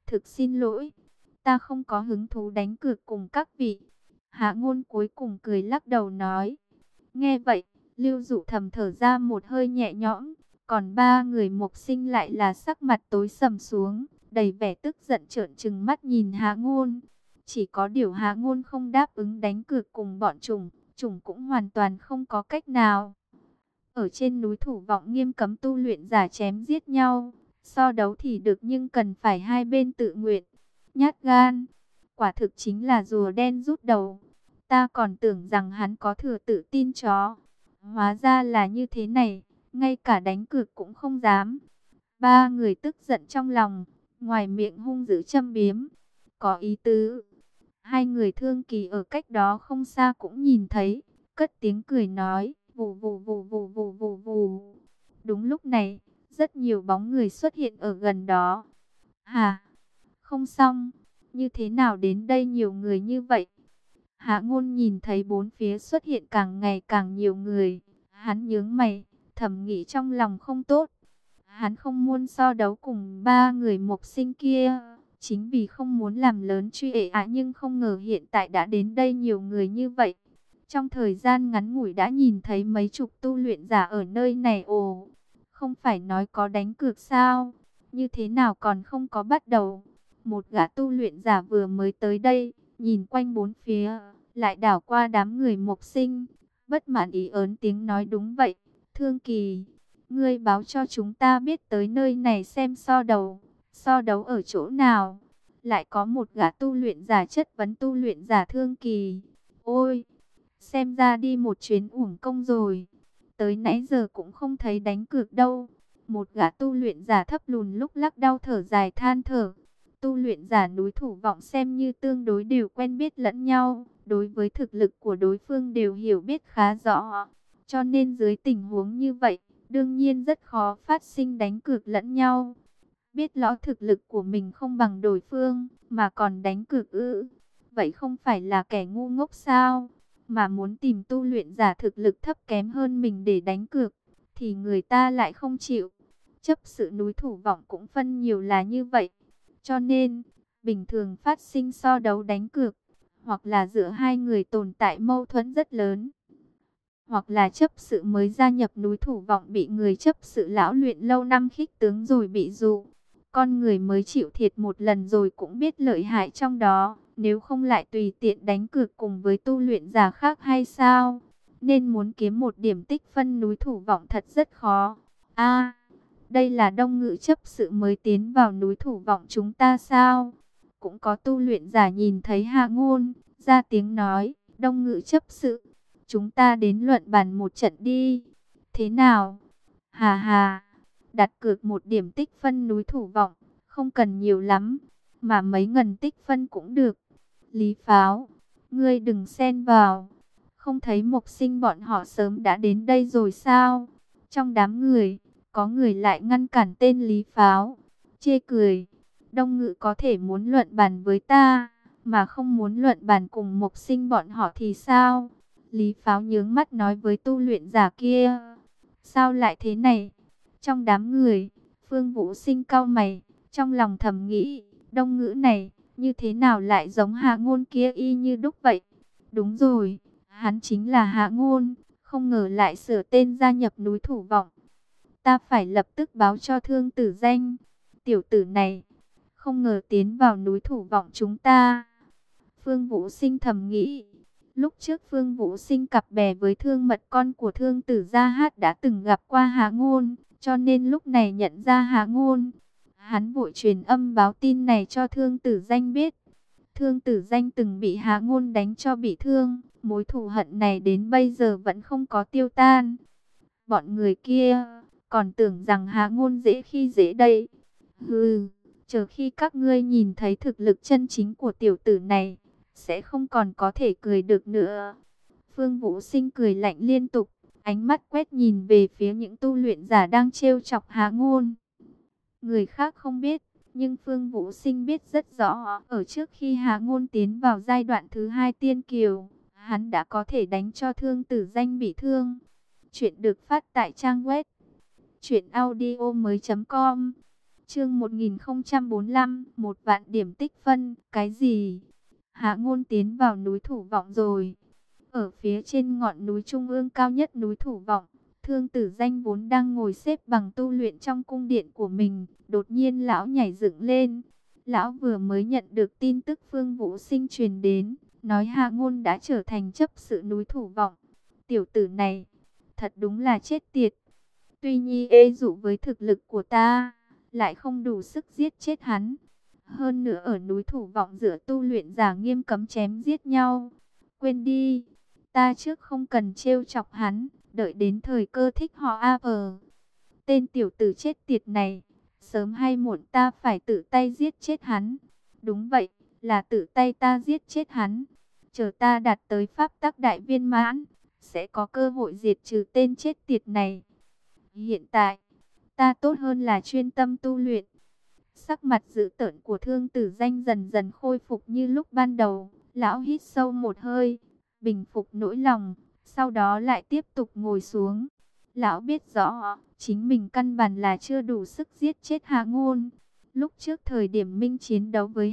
thực xin lỗi, ta không có hứng thú đánh cược cùng các vị. Hạ Ngôn cuối cùng cười lắc đầu nói. Nghe vậy, Lưu Dụ thầm thở ra một hơi nhẹ nhõm, còn ba người Mộc Sinh lại là sắc mặt tối sầm xuống, đầy vẻ tức giận trợn trừng mắt nhìn Hạ Ngôn. Chỉ có điều Hạ Ngôn không đáp ứng đánh cược cùng bọn Trùng cũng hoàn toàn không có cách nào. Ở trên núi Thủ Vọng nghiêm cấm tu luyện giả chém giết nhau, so đấu thì được nhưng cần phải hai bên tự nguyện. Nhát gan, quả thực chính là rùa đen rút đầu. Ta còn tưởng rằng hắn có thừa tự tin chó. Hóa ra là như thế này, ngay cả đánh cược cũng không dám. Ba người tức giận trong lòng, ngoài miệng hung dữ châm biếm. Có ý tứ. Hai người Thương Kỳ ở cách đó không xa cũng nhìn thấy, cất tiếng cười nói, vù vù vù vù vù vù vù. Đúng lúc này, rất nhiều bóng người xuất hiện ở gần đó. Hả? Không xong, như thế nào đến đây nhiều người như vậy? Hạ Ngôn nhìn thấy bốn phía xuất hiện càng ngày càng nhiều người, hắn nhướng mày, thầm nghĩ trong lòng không tốt. Hắn không muốn so đấu cùng ba người Mộc Sinh kia, chính vì không muốn làm lớn truy ệ nhưng không ngờ hiện tại đã đến đây nhiều người như vậy. Trong thời gian ngắn ngủi đã nhìn thấy mấy chục tu luyện giả ở nơi này. Ồ, không phải nói có đánh cược sao? Như thế nào còn không có bắt đầu? Một gã tu luyện giả vừa mới tới đây, nhìn quanh bốn phía, lại đảo qua đám người Mộc Sinh, bất mãn ý ớn tiếng nói đúng vậy, Thương Kỳ, ngươi báo cho chúng ta biết tới nơi này xem so đấu ở chỗ nào? Lại có một gã tu luyện giả chất vấn tu luyện giả Thương Kỳ. Ôi, xem ra đi một chuyến uổng công rồi. Tới nãy giờ cũng không thấy đánh cược đâu. Một gã tu luyện giả thấp lùn lúc lắc đau thở dài than thở. Tu luyện giả núi Thủ Vọng xem như tương đối đều quen biết lẫn nhau. Đối với thực lực của đối phương đều hiểu biết khá rõ. Cho nên dưới tình huống như vậy, đương nhiên rất khó phát sinh đánh cược lẫn nhau. Biết rõ thực lực của mình không bằng đối phương, mà còn đánh cược ư? Vậy không phải là kẻ ngu ngốc sao? Mà muốn tìm tu luyện giả thực lực thấp kém hơn mình để đánh cược, thì người ta lại không chịu. Chấp sự núi Thủ Vọng cũng phân nhiều là như vậy. Cho nên, bình thường phát sinh so đấu đánh cược, hoặc là giữa hai người tồn tại mâu thuẫn rất lớn, hoặc là chấp sự mới gia nhập núi Thủ Vọng bị người chấp sự lão luyện lâu năm khích tướng rồi bị dụ. Con người mới chịu thiệt một lần rồi cũng biết lợi hại trong đó, nếu không lại tùy tiện đánh cược cùng với tu luyện giả khác hay sao? Nên muốn kiếm một điểm tích phân núi Thủ Vọng thật rất khó. A, đây là Đông Ngự chấp sự mới tiến vào núi Thủ Vọng chúng ta sao? Cũng có tu luyện giả nhìn thấy Hạ Ngôn, ra tiếng nói, Đông Ngự chấp sự, chúng ta đến luận bàn một trận đi. Thế nào? Hà hà, đặt cược một điểm tích phân núi Thủ Vọng, không cần nhiều lắm, mà mấy ngần tích phân cũng được. Lý Pháo, ngươi đừng xen vào. Không thấy Mộc Sinh bọn họ sớm đã đến đây rồi sao? Trong đám người, có người lại ngăn cản tên Lý Pháo, chê cười. Đông Ngự có thể muốn luận bàn với ta, mà không muốn luận bàn cùng Mộc Sinh bọn họ thì sao? Lý Pháo nhướng mắt nói với tu luyện giả kia. Sao lại thế này? Trong đám người, Phương Vũ Sinh cau mày, trong lòng thầm nghĩ, Đông Ngữ này, như thế nào lại giống Hạ Ngôn kia y như đúc vậy? Đúng rồi, hắn chính là Hạ Ngôn, không ngờ lại sửa tên gia nhập núi Thủ Vọng. Ta phải lập tức báo cho Thương Tử Danh. Tiểu tử này, không ngờ tiến vào núi Thủ Vọng chúng ta. Phương Vũ Sinh thầm nghĩ. Lúc trước Phương Vũ Sinh cặp bè với Thương Mật con của Thương Tử Gia Hát đã từng gặp qua Hạ Ngôn, cho nên lúc này nhận ra Hạ Ngôn. Hắn vội truyền âm báo tin này cho Thương Tử Danh biết. Thương Tử Danh từng bị Hạ Ngôn đánh cho bị thương, mối thù hận này đến bây giờ vẫn không có tiêu tan. Bọn người kia còn tưởng rằng Hạ Ngôn dễ khi dễ đây. Hừ, chờ khi các ngươi nhìn thấy thực lực chân chính của tiểu tử này, sẽ không còn có thể cười được nữa. Phương Vũ Sinh cười lạnh liên tục, ánh mắt quét nhìn về phía những tu luyện giả đang trêu chọc Hạ Ngôn. Người khác không biết, nhưng Phương Vũ Sinh biết rất rõ, ở trước khi Hạ Ngôn tiến vào giai đoạn thứ 2 tiên kiều, hắn đã có thể đánh cho Thương Tử Danh bị thương. Chuyện được phát tại trang web truyệnaudiomoi.com. Chương 1045, 1.000.000 tích phân, cái gì? Hạ Ngôn tiến vào núi Thủ Vọng rồi. Ở phía trên ngọn núi trung ương cao nhất núi Thủ Vọng, Thương Tử Danh vốn đang ngồi xếp bằng tu luyện trong cung điện của mình, đột nhiên lão nhảy dựng lên. Lão vừa mới nhận được tin tức Phương Vũ Sinh truyền đến, nói Hạ Ngôn đã trở thành chấp sự núi Thủ Vọng. Tiểu tử này, thật đúng là chết tiệt. Tuy nhi ê dụ với thực lực của ta, lại không đủ sức giết chết hắn. Hơn nữa ở núi Thủ Vọng giữa tu luyện giả nghiêm cấm chém giết nhau. Quên đi, ta trước không cần trêu chọc hắn, đợi đến thời cơ thích họ tên tiểu tử chết tiệt này, sớm hay muộn ta phải tự tay giết chết hắn. Đúng vậy, là tự tay ta giết chết hắn. Chờ ta đạt tới pháp tắc đại viên mãn, sẽ có cơ hội diệt trừ tên chết tiệt này. Hiện tại, ta tốt hơn là chuyên tâm tu luyện. Sắc mặt dữ tợn của Thương Tử Danh dần dần khôi phục như lúc ban đầu. Lão hít sâu một hơi, bình phục nỗi lòng, sau đó lại tiếp tục ngồi xuống. Lão biết rõ, chính mình căn bản là chưa đủ sức giết chết Hạ Ngôn. Lúc trước thời điểm Minh chiến đấu với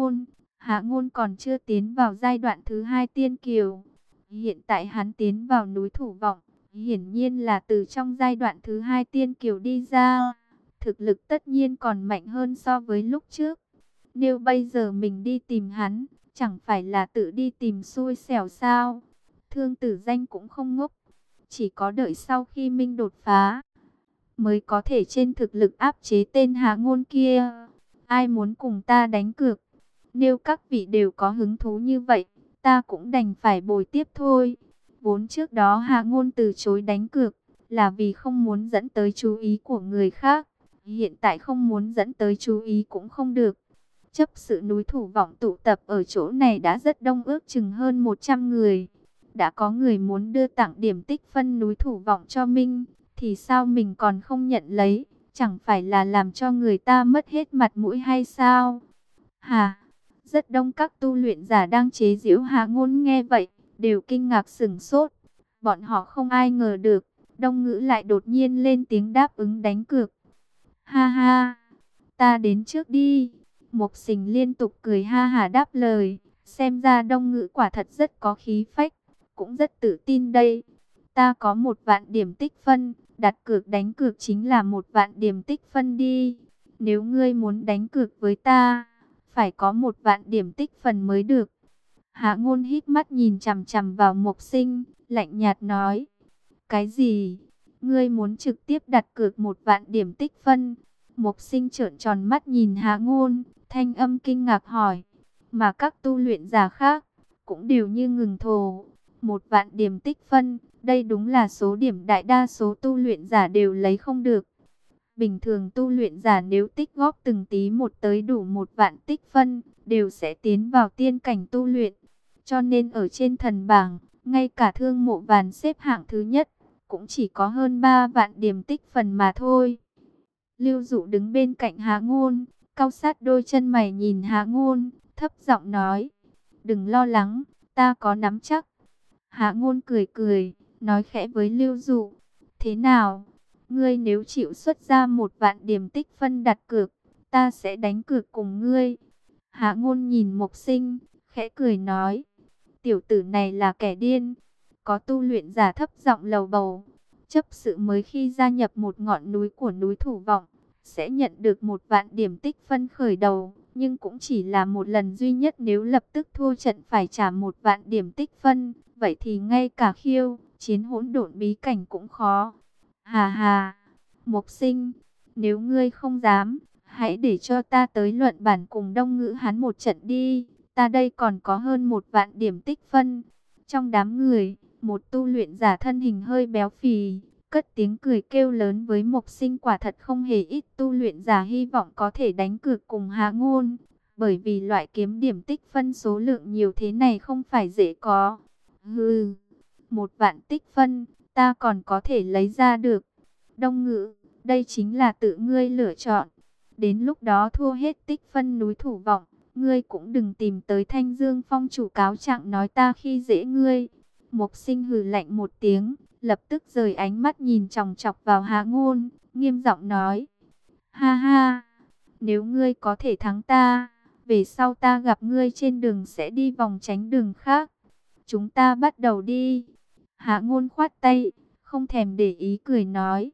Hạ Ngôn còn chưa tiến vào giai đoạn thứ 2 tiên kiều. Hiện tại hắn tiến vào núi Thủ Vọng, hiển nhiên là từ trong giai đoạn thứ 2 tiên kiều đi ra. Thực lực tất nhiên còn mạnh hơn so với lúc trước. Nếu bây giờ mình đi tìm hắn, chẳng phải là tự đi tìm xui xẻo sao? Thương Tử Danh cũng không ngốc. Chỉ có đợi sau khi Minh đột phá, mới có thể trên thực lực áp chế tên Hạ Ngôn kia. Ai muốn cùng ta đánh cược? Nếu các vị đều có hứng thú như vậy, ta cũng đành phải bồi tiếp thôi. Vốn trước đó Hạ Ngôn từ chối đánh cược, là vì không muốn dẫn tới chú ý của người khác. Hiện tại không muốn dẫn tới chú ý cũng không được. Chấp sự núi Thủ Vọng tụ tập ở chỗ này đã rất đông, ước chừng hơn 100 người. Đã có người muốn đưa tặng điểm tích phân núi Thủ Vọng cho Minh, thì sao mình còn không nhận lấy? Chẳng phải là làm cho người ta mất hết mặt mũi hay sao? Hà, rất đông các tu luyện giả đang chế giễu Hạ Ngôn nghe vậy, đều kinh ngạc sửng sốt. Bọn họ không ai ngờ được, Đông Ngữ lại đột nhiên lên tiếng đáp ứng đánh cược. Ha ha, ta đến trước đi. Mộc Sình liên tục cười ha hả đáp lời. Xem ra Đông Ngữ quả thật rất có khí phách, cũng rất tự tin đây. Ta có 1.000.000 điểm tích phân, đặt cược đánh cược chính là 1.000.000 điểm tích phân đi. Nếu ngươi muốn đánh cược với ta, phải có 1.000.000 điểm tích phân mới được. Hạ Ngôn híp mắt nhìn chằm chằm vào Mộc Sinh, lạnh nhạt nói. Cái gì? Ngươi muốn trực tiếp đặt cược 1.000.000 điểm tích phân? Mộc Sinh trợn tròn mắt nhìn Hạ Ngôn, thanh âm kinh ngạc hỏi. Mà các tu luyện giả khác cũng đều như ngừng thổ. 1.000.000 điểm tích phân, đây đúng là số điểm đại đa số tu luyện giả đều lấy không được. Bình thường tu luyện giả nếu tích góp từng tí một tới đủ 1.000.000 tích phân, đều sẽ tiến vào tiên cảnh tu luyện. Cho nên ở trên thần bảng, ngay cả Thương Mộ Vàn xếp hạng thứ nhất, cũng chỉ có hơn 3.000.000 điểm tích phân mà thôi. Lưu Dụ đứng bên cạnh Hạ Ngôn, cau sát đôi chân mày nhìn Hạ Ngôn, thấp giọng nói. Đừng lo lắng, ta có nắm chắc. Hạ Ngôn cười cười, nói khẽ với Lưu Dụ. Thế nào? Ngươi nếu chịu xuất ra 1.000.000 điểm tích phân đặt cược, ta sẽ đánh cược cùng ngươi. Hạ Ngôn nhìn Mộc Sinh, khẽ cười nói. Tiểu tử này là kẻ điên. Có tu luyện giả thấp giọng lầu bầu. Chấp sự mới khi gia nhập một ngọn núi của núi Thủ Vọng, sẽ nhận được 1.000.000 điểm tích phân khởi đầu. Nhưng cũng chỉ là một lần duy nhất, nếu lập tức thua trận phải trả 1.000.000 điểm tích phân. Vậy thì ngay cả khiêu chiến hỗn độn bí cảnh cũng khó. Hà hà, Mộc Sinh, nếu ngươi không dám, hãy để cho ta tới luận bản cùng Đông Ngữ hắn một trận đi. Ta đây còn có hơn 1.000.000 điểm tích phân. Trong đám người, một tu luyện giả thân hình hơi béo phì, cất tiếng cười kêu lớn với Mộc Sinh. Quả thật không hề ít tu luyện giả hy vọng có thể đánh cược cùng Hạ Ngôn. Bởi vì loại kiếm điểm tích phân số lượng nhiều thế này không phải dễ có. Hừ, 1.000.000 tích phân, ta còn có thể lấy ra được. Đông Ngữ, đây chính là tự ngươi lựa chọn. Đến lúc đó thua hết tích phân núi Thủ Vọng, ngươi cũng đừng tìm tới Thanh Dương Phong chủ cáo trạng nói ta khi dễ ngươi. Mộc Sinh hừ lạnh một tiếng, lập tức rời ánh mắt nhìn chòng chọc vào Hạ Ngôn, nghiêm giọng nói. Ha ha, Nếu ngươi có thể thắng ta, về sau ta gặp ngươi trên đường sẽ đi vòng tránh đường khác. Chúng ta bắt đầu đi. Hạ Ngôn khoát tay, không thèm để ý cười nói.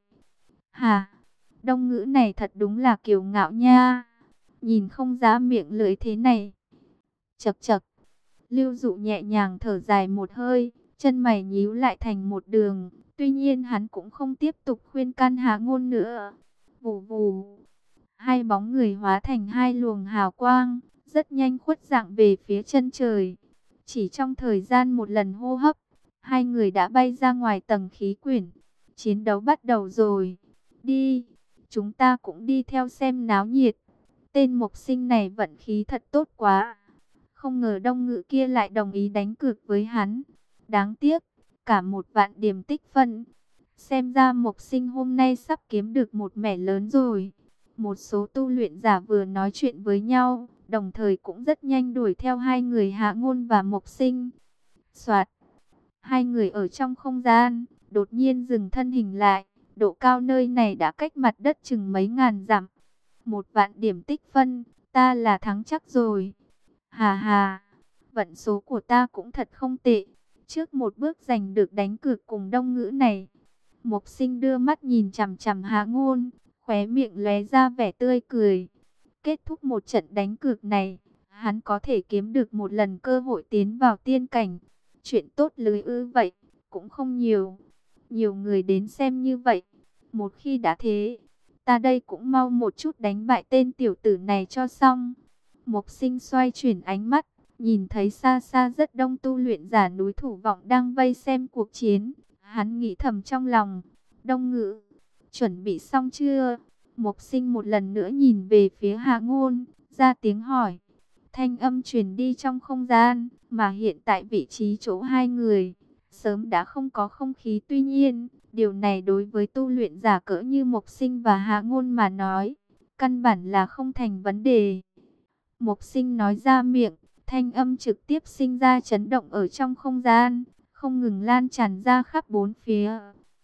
Hà, Đông Ngữ này thật đúng là kiêu ngạo nha. Nhìn không ra miệng lưỡi thế này. Chậc chậc. Lưu Dụ nhẹ nhàng thở dài một hơi, chân mày nhíu lại thành một đường. Tuy nhiên hắn cũng không tiếp tục khuyên can Hạ Ngôn nữa. Vù vù. Hai bóng người hóa thành hai luồng hào quang, rất nhanh khuất dạng về phía chân trời. Chỉ trong thời gian một lần hô hấp, hai người đã bay ra ngoài tầng khí quyển. Chiến đấu bắt đầu rồi. Đi, chúng ta cũng đi theo xem náo nhiệt. Tên Mộc Sinh này vận khí thật tốt quá. Không ngờ Đông Ngữ kia lại đồng ý đánh cược với hắn. Đáng tiếc, cả 1.000 điểm tích phân. Xem ra Mộc Sinh hôm nay sắp kiếm được một mẻ lớn rồi. Một số tu luyện giả vừa nói chuyện với nhau, đồng thời cũng rất nhanh đuổi theo hai người Hạ Ngôn và Mộc Sinh. Soạt, hai người ở trong không gian, đột nhiên dừng thân hình lại. Độ cao nơi này đã cách mặt đất chừng mấy ngàn dặm. 1.000 điểm tích phân, ta là thắng chắc rồi. Hà hà, vận số của ta cũng thật không tệ. Trước một bước giành được đánh cược cùng Đông Ngữ này. Mộc Sinh đưa mắt nhìn chằm chằm Hạ Ngôn, khóe miệng lóe ra vẻ tươi cười. Kết thúc một trận đánh cược này, hắn có thể kiếm được một lần cơ hội tiến vào tiên cảnh. Chuyện tốt lưới ư vậy, cũng không nhiều. Nhiều người đến xem như vậy. Một khi đã thế, ta đây cũng mau một chút đánh bại tên tiểu tử này cho xong. Mộc Sinh xoay chuyển ánh mắt, nhìn thấy xa xa rất đông tu luyện giả núi Thủ Vọng đang vây xem cuộc chiến. Hắn nghĩ thầm trong lòng, Đông Ngữ, chuẩn bị xong chưa? Mộc Sinh một lần nữa nhìn về phía Hạ Ngôn, ra tiếng hỏi. Thanh âm truyền đi trong không gian, mà hiện tại vị trí chỗ hai người, sớm đã không có không khí. Tuy nhiên, điều này đối với tu luyện giả cỡ như Mộc Sinh và Hạ Ngôn mà nói, căn bản là không thành vấn đề. Mộc Sinh nói ra miệng, thanh âm trực tiếp sinh ra chấn động ở trong không gian, không ngừng lan tràn ra khắp bốn phía.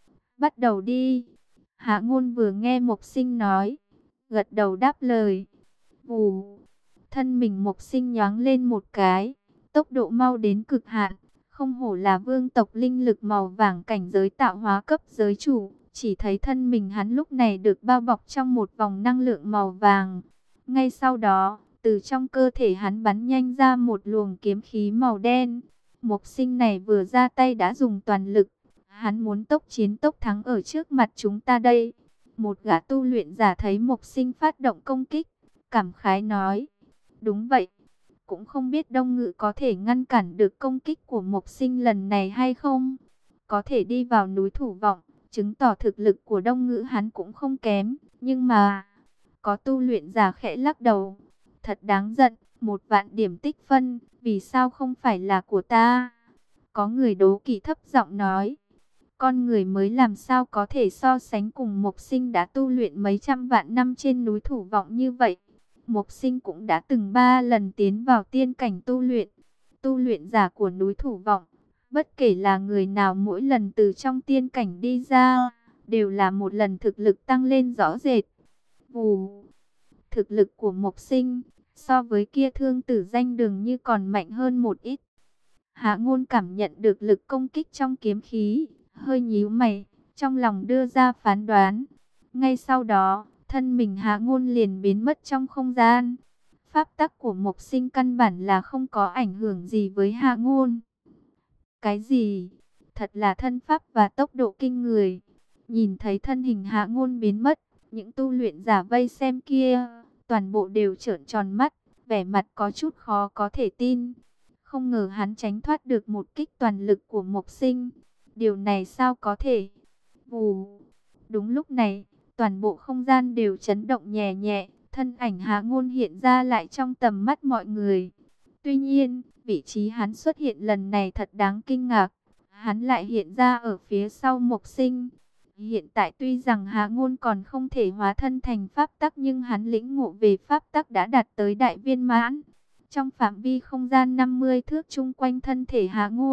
Bắt đầu đi. Hạ Ngôn vừa nghe Mộc Sinh nói, gật đầu đáp lời. Vù, thân mình Mộc Sinh nhoáng lên một cái, tốc độ mau đến cực hạn. Không hổ là vương tộc linh lực màu vàng cảnh giới tạo hóa cấp giới chủ. Chỉ thấy thân mình hắn lúc này được bao bọc trong một vòng năng lượng màu vàng. Ngay sau đó, từ trong cơ thể hắn bắn nhanh ra một luồng kiếm khí màu đen. Mộc Sinh này vừa ra tay đã dùng toàn lực. Hắn muốn tốc chiến tốc thắng ở trước mặt chúng ta đây. Một gã tu luyện giả thấy Mộc Sinh phát động công kích, cảm khái nói. Đúng vậy, cũng không biết Đông Ngữ có thể ngăn cản được công kích của Mộc Sinh lần này hay không. Có thể đi vào núi Thủ Vọng, chứng tỏ thực lực của Đông Ngữ hắn cũng không kém. Nhưng mà, có tu luyện giả khẽ lắc đầu. Thật đáng giận, 1.000 điểm tích phân, vì sao không phải là của ta? Có người đố kỵ thấp giọng nói. Con người mới làm sao có thể so sánh cùng Mộc Sinh đã tu luyện mấy trăm vạn năm trên núi Thủ Vọng như vậy. Mộc Sinh cũng đã từng 3 lần tiến vào tiên cảnh tu luyện. Tu luyện giả của núi Thủ Vọng, bất kể là người nào mỗi lần từ trong tiên cảnh đi ra, đều là một lần thực lực tăng lên rõ rệt. Vù, thực lực của Mộc Sinh so với kia Thương Tử Danh Đường như còn mạnh hơn một ít. Hạ Ngôn cảm nhận được lực công kích trong kiếm khí, hơi nhíu mày, trong lòng đưa ra phán đoán. Ngay sau đó, thân mình Hạ Ngôn liền biến mất trong không gian. Pháp tắc của Mộc Sinh căn bản là không có ảnh hưởng gì với Hạ Ngôn. Cái gì? Thật là thân pháp và tốc độ kinh người. Nhìn thấy thân hình Hạ Ngôn biến mất, những tu luyện giả vây xem kia, toàn bộ đều trợn tròn mắt, vẻ mặt có chút khó có thể tin. Không ngờ hắn tránh thoát được một kích toàn lực của Mộc Sinh. Điều này sao có thể? Vù. Đúng lúc này, toàn bộ không gian đều chấn động nhẹ nhẹ, thân ảnh Hạ Ngôn hiện ra lại trong tầm mắt mọi người. Tuy nhiên, vị trí hắn xuất hiện lần này thật đáng kinh ngạc. Hắn lại hiện ra ở phía sau Mộc Sinh. Hiện tại tuy rằng Hạ Ngôn còn không thể hóa thân thành pháp tắc, nhưng hắn lĩnh ngộ về pháp tắc đã đạt tới đại viên mãn. Trong phạm vi không gian 50 thước chung quanh thân thể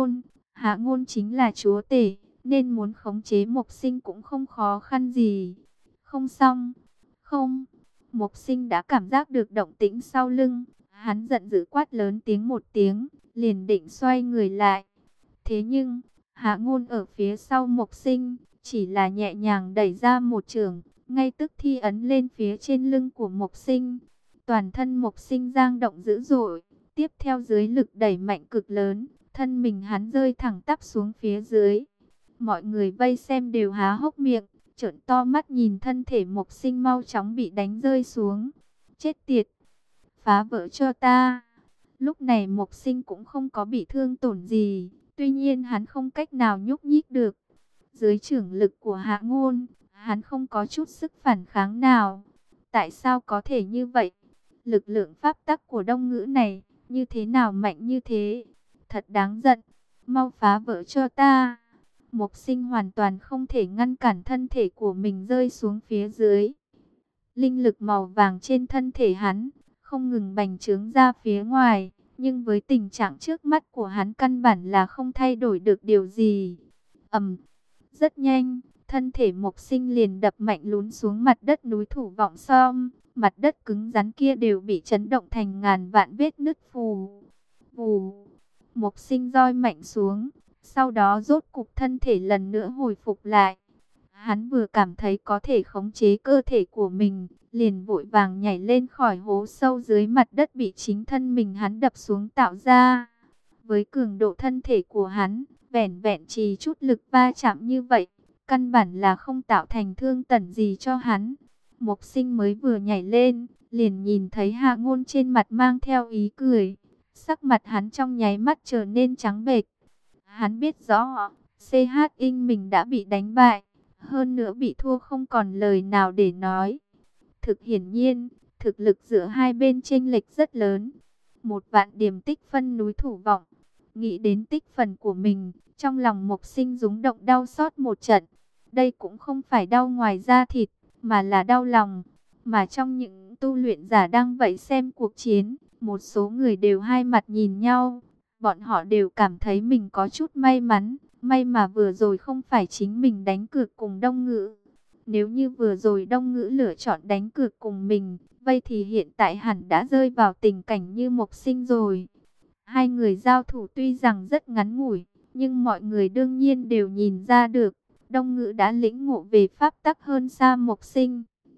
Hạ Ngôn chính là chúa tể, nên muốn khống chế Mộc Sinh cũng không khó khăn gì. Không xong, không, Mộc Sinh đã cảm giác được động tĩnh sau lưng, hắn giận dữ quát lớn tiếng một tiếng, liền định xoay người lại. Thế nhưng, Hạ Ngôn ở phía sau Mộc Sinh, chỉ là nhẹ nhàng đẩy ra một chưởng, ngay tức thi ấn lên phía trên lưng của Mộc Sinh. Toàn thân Mộc Sinh dang động dữ dội, tiếp theo dưới lực đẩy mạnh cực lớn, thân mình hắn rơi thẳng tắp xuống phía dưới. Mọi người vây xem đều há hốc miệng, trợn to mắt nhìn thân thể Mộc Sinh mau chóng bị đánh rơi xuống. Chết tiệt, phá vỡ cho ta. Lúc này Mộc Sinh cũng không có bị thương tổn gì, tuy nhiên hắn không cách nào nhúc nhích được. Dưới chưởng lực của Hạ Ngôn, hắn không có chút sức phản kháng nào. Tại sao có thể như vậy? Lực lượng pháp tắc của Đông Ngữ này, như thế nào mạnh như thế? Thật đáng giận, mau phá vỡ cho ta. Mộc Sinh hoàn toàn không thể ngăn cản thân thể của mình rơi xuống phía dưới. Linh lực màu vàng trên thân thể hắn không ngừng bành trướng ra phía ngoài, nhưng với tình trạng trước mắt của hắn căn bản là không thay đổi được điều gì. Rất nhanh, thân thể Mộc Sinh liền đập mạnh lún xuống mặt đất núi Thủ Vọng Som, mặt đất cứng rắn kia đều bị chấn động thành ngàn vạn vết nứt phù. Vù, Mộc Sinh roi mạnh xuống, sau đó rốt cục thân thể lần nữa hồi phục lại. Hắn vừa cảm thấy có thể khống chế cơ thể của mình, liền vội vàng nhảy lên khỏi hố sâu dưới mặt đất bị chính thân mình hắn đập xuống tạo ra. Với cường độ thân thể của hắn, vẻn vẹn chỉ chút lực va chạm như vậy, căn bản là không tạo thành thương tổn gì cho hắn. Mộc Sinh mới vừa nhảy lên, liền nhìn thấy Hạ Ngôn trên mặt mang theo ý cười. Sắc mặt hắn trong nháy mắt trở nên trắng bệch. Hắn biết rõ, CH In mình đã bị đánh bại, hơn nữa bị thua không còn lời nào để nói. Thực hiển nhiên, thực lực giữa hai bên chênh lệch rất lớn. 1.000 điểm tích phân núi Thủ Vọng. Nghĩ đến tích phần của mình, trong lòng Mộc Sinh rúng động đau xót một trận. Đây cũng không phải đau ngoài da thịt, mà là đau lòng. Mà trong những tu luyện giả đang vậy xem cuộc chiến, một số người đều hai mặt nhìn nhau. Bọn họ đều cảm thấy mình có chút may mắn, may mà vừa rồi không phải chính mình đánh cược cùng Đông Ngữ. Nếu như vừa rồi Đông Ngữ lựa chọn đánh cược cùng mình, vậy thì hiện tại hẳn đã rơi vào tình cảnh như Mộc Sinh rồi. Hai người giao thủ tuy rằng rất ngắn ngủi, nhưng mọi người đương nhiên đều nhìn ra được, Đông Ngữ đã lĩnh ngộ về pháp tắc hơn xa Mộc Sinh.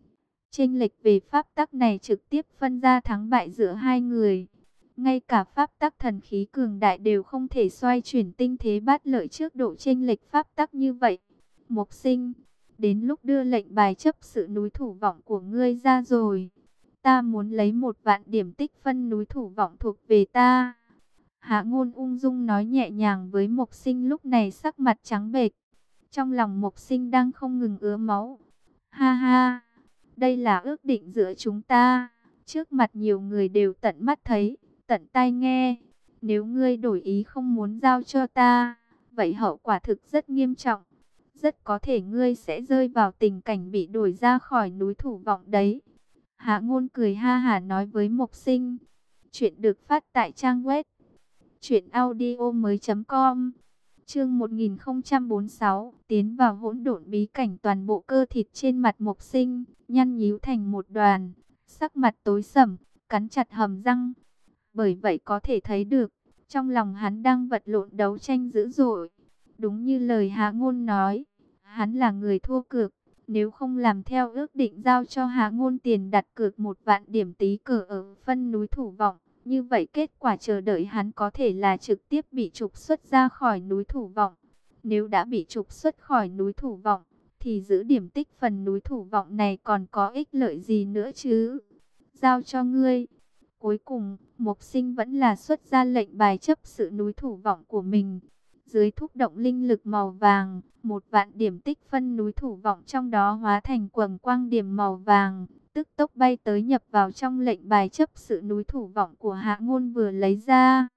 Chênh lệch về pháp tắc này trực tiếp phân ra thắng bại giữa hai người. Ngay cả pháp tắc thần khí cường đại đều không thể xoay chuyển tinh thế bát lợi trước độ chênh lệch pháp tắc như vậy. Mộc Sinh, đến lúc đưa lệnh bài chấp sự núi Thủ Vọng của ngươi ra rồi. Ta muốn lấy 1.000 điểm tích phân núi Thủ Vọng thuộc về ta. Hạ Ngôn ung dung nói nhẹ nhàng với Mộc Sinh lúc này sắc mặt trắng bệch. Trong lòng Mộc Sinh đang không ngừng ứa máu. Ha ha, đây là ước định giữa chúng ta. Trước mặt nhiều người đều tận mắt thấy, tận tai nghe. Nếu ngươi đổi ý không muốn giao cho ta, vậy hậu quả thực rất nghiêm trọng. Rất có thể ngươi sẽ rơi vào tình cảnh bị đuổi ra khỏi núi Thủ Vọng đấy. Hạ Ngôn cười ha hả nói với Mộc Sinh. Chuyện được phát tại trang web truyệnaudiomoi.com. Chương 1046, tiến vào hỗn độn bí cảnh. Toàn bộ cơ thịt trên mặt Mộc Sinh nhăn nhíu thành một đoàn, sắc mặt tối sầm, cắn chặt hàm răng. Bởi vậy có thể thấy được, trong lòng hắn đang vật lộn đấu tranh dữ dội. Đúng như lời Hạ Ngôn nói, hắn là người thua cược. Nếu không làm theo ước định giao cho Hạ Ngôn tiền đặt cược 1.000 điểm tí cờ ở phân núi Thủ Vọng, như vậy kết quả chờ đợi hắn có thể là trực tiếp bị trục xuất ra khỏi núi Thủ Vọng. Nếu đã bị trục xuất khỏi núi Thủ Vọng, thì giữ điểm tích phần núi Thủ Vọng này còn có ích lợi gì nữa chứ? Giao cho ngươi. Cuối cùng, Mộc Sinh vẫn là xuất ra lệnh bài chấp sự núi Thủ Vọng của mình. Dưới thúc động linh lực màu vàng, 1.000 điểm tích phân núi Thủ Vọng trong đó hóa thành quầng quang điểm màu vàng, tức tốc bay tới nhập vào trong lệnh bài chấp sự núi Thủ Vọng của Hạ Ngôn vừa lấy ra.